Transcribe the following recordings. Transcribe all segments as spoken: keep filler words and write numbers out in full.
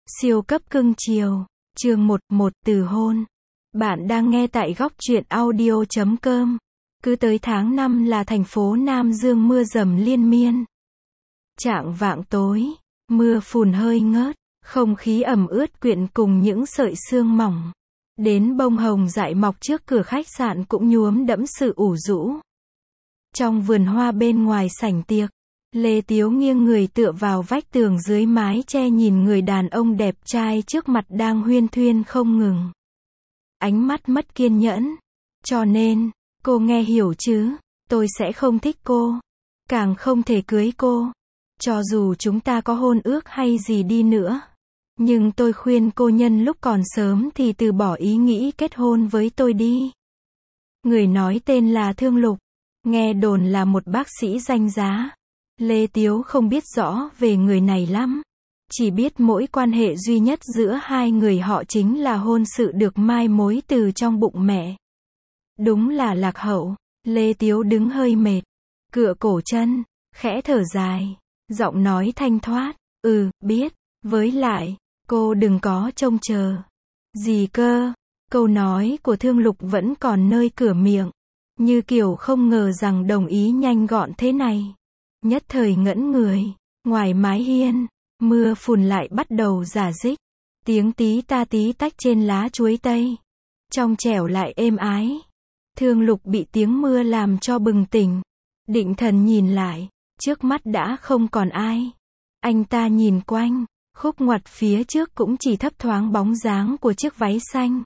Siêu cấp cưng chiều. Chương một, một từ hôn. Bạn đang nghe tại góc truyện audio chấm com. Cứ tới tháng năm là thành phố Nam Dương mưa dầm liên miên. Chạng vạng tối, mưa phùn hơi ngớt, không khí ẩm ướt quyện cùng những sợi sương mỏng. Đến bông hồng dại mọc trước cửa khách sạn cũng nhuốm đẫm sự ủ rũ. Trong vườn hoa bên ngoài sảnh tiệc, Lê Tiếu nghiêng người tựa vào vách tường dưới mái che nhìn người đàn ông đẹp trai trước mặt đang huyên thuyên không ngừng. Ánh mắt mất kiên nhẫn. Cho nên, cô nghe hiểu chứ, tôi sẽ không thích cô. Càng không thể cưới cô. Cho dù chúng ta có hôn ước hay gì đi nữa. Nhưng tôi khuyên cô nhân lúc còn sớm thì từ bỏ ý nghĩ kết hôn với tôi đi. Người nói tên là Thương Lục. Nghe đồn là một bác sĩ danh giá. Lê Tiếu không biết rõ về người này lắm. Chỉ biết mỗi quan hệ duy nhất giữa hai người họ chính là hôn sự được mai mối từ trong bụng mẹ. Đúng là lạc hậu. Lê Tiếu đứng hơi mệt. Cựa cổ chân. Khẽ thở dài. Giọng nói thanh thoát. Ừ, biết. Với lại, cô đừng có trông chờ. Gì cơ? Câu nói của Thương Lục vẫn còn nơi cửa miệng. Như kiểu không ngờ rằng đồng ý nhanh gọn thế này. Nhất thời ngẫn người. Ngoài mái hiên, mưa phùn lại bắt đầu rả rích. Tiếng tí ta tí tách trên lá chuối tây. Trong trẻo lại êm ái. Thương Lục bị tiếng mưa làm cho bừng tỉnh. Định thần nhìn lại. Trước mắt đã không còn ai. Anh ta nhìn quanh. Khúc ngoặt phía trước cũng chỉ thấp thoáng bóng dáng của chiếc váy xanh.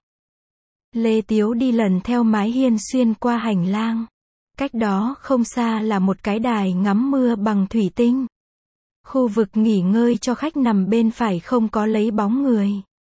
Lê Tiếu đi lần theo mái hiên xuyên qua hành lang. Cách đó không xa là một cái đài ngắm mưa bằng thủy tinh. Khu vực nghỉ ngơi cho khách nằm bên phải không có lấy bóng người.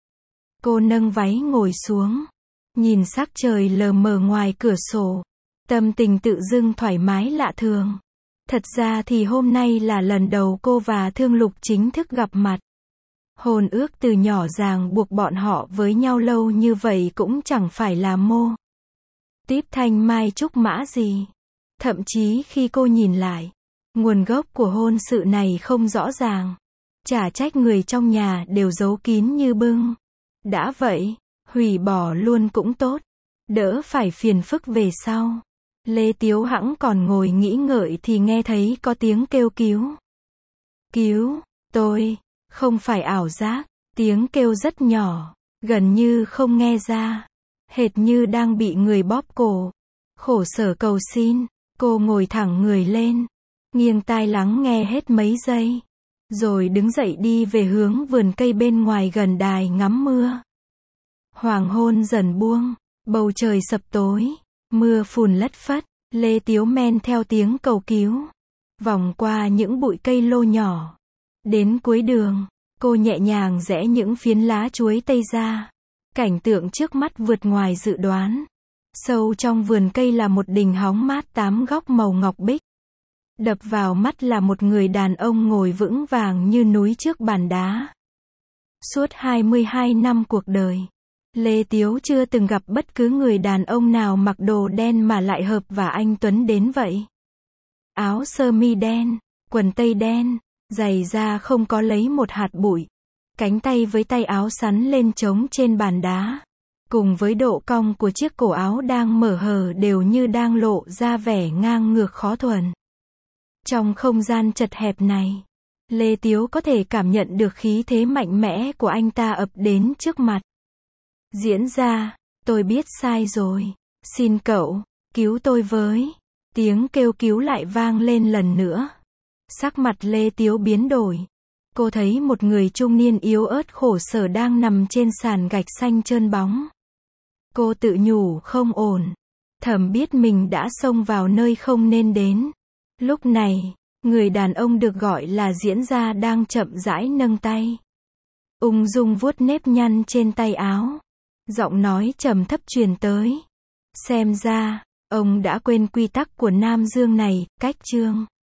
Cô nâng váy ngồi xuống. Nhìn sắc trời lờ mờ ngoài cửa sổ. Tâm tình tự dưng thoải mái lạ thường. Thật ra thì hôm nay là lần đầu cô và Thương Lục chính thức gặp mặt. Hôn ước từ nhỏ ràng buộc bọn họ với nhau lâu như vậy cũng chẳng phải là mô típ thanh mai trúc mã gì. Thậm chí khi cô nhìn lại, nguồn gốc của hôn sự này không rõ ràng. Chả trách người trong nhà đều giấu kín như bưng. Đã vậy, hủy bỏ luôn cũng tốt. Đỡ phải phiền phức về sau. Lê Tiếu hẵng còn ngồi nghĩ ngợi thì nghe thấy có tiếng kêu cứu. Cứu, tôi, không phải ảo giác. Tiếng kêu rất nhỏ, gần như không nghe ra. Hệt như đang bị người bóp cổ. Khổ sở cầu xin. Cô ngồi thẳng người lên. Nghiêng tai lắng nghe hết mấy giây. Rồi đứng dậy đi về hướng vườn cây bên ngoài gần đài ngắm mưa. Hoàng hôn dần buông. Bầu trời sập tối. Mưa phùn lất phất. Lê Tiếu men theo tiếng cầu cứu. Vòng qua những bụi cây lô nhỏ. Đến cuối đường, cô nhẹ nhàng rẽ những phiến lá chuối tây ra. Cảnh tượng trước mắt vượt ngoài dự đoán. Sâu trong vườn cây là một đình hóng mát tám góc màu ngọc bích. Đập vào mắt là một người đàn ông ngồi vững vàng như núi trước bàn đá. Suốt hai mươi hai năm cuộc đời, Lê Tiếu chưa từng gặp bất cứ người đàn ông nào mặc đồ đen mà lại hợp và anh tuấn đến vậy. Áo sơ mi đen, quần tây đen, giày da không có lấy một hạt bụi. Cánh tay với tay áo sắn lên trống trên bàn đá. Cùng với độ cong của chiếc cổ áo đang mở hở đều như đang lộ ra vẻ ngang ngược khó thuần. Trong không gian chật hẹp này, Lê Tiếu có thể cảm nhận được khí thế mạnh mẽ của anh ta ập đến trước mặt. Diễn ra, tôi biết sai rồi. Xin cậu, cứu tôi với. Tiếng kêu cứu lại vang lên lần nữa. Sắc mặt Lê Tiếu biến đổi. Cô thấy một người trung niên yếu ớt khổ sở đang nằm trên sàn gạch xanh trơn bóng. Cô tự nhủ không ổn. Thầm biết mình đã xông vào nơi không nên đến. Lúc này, người đàn ông được gọi là diễn gia đang chậm rãi nâng tay. Ung dung vuốt nếp nhăn trên tay áo. Giọng nói trầm thấp truyền tới. Xem ra, ông đã quên quy tắc của Nam Dương này, cách chương.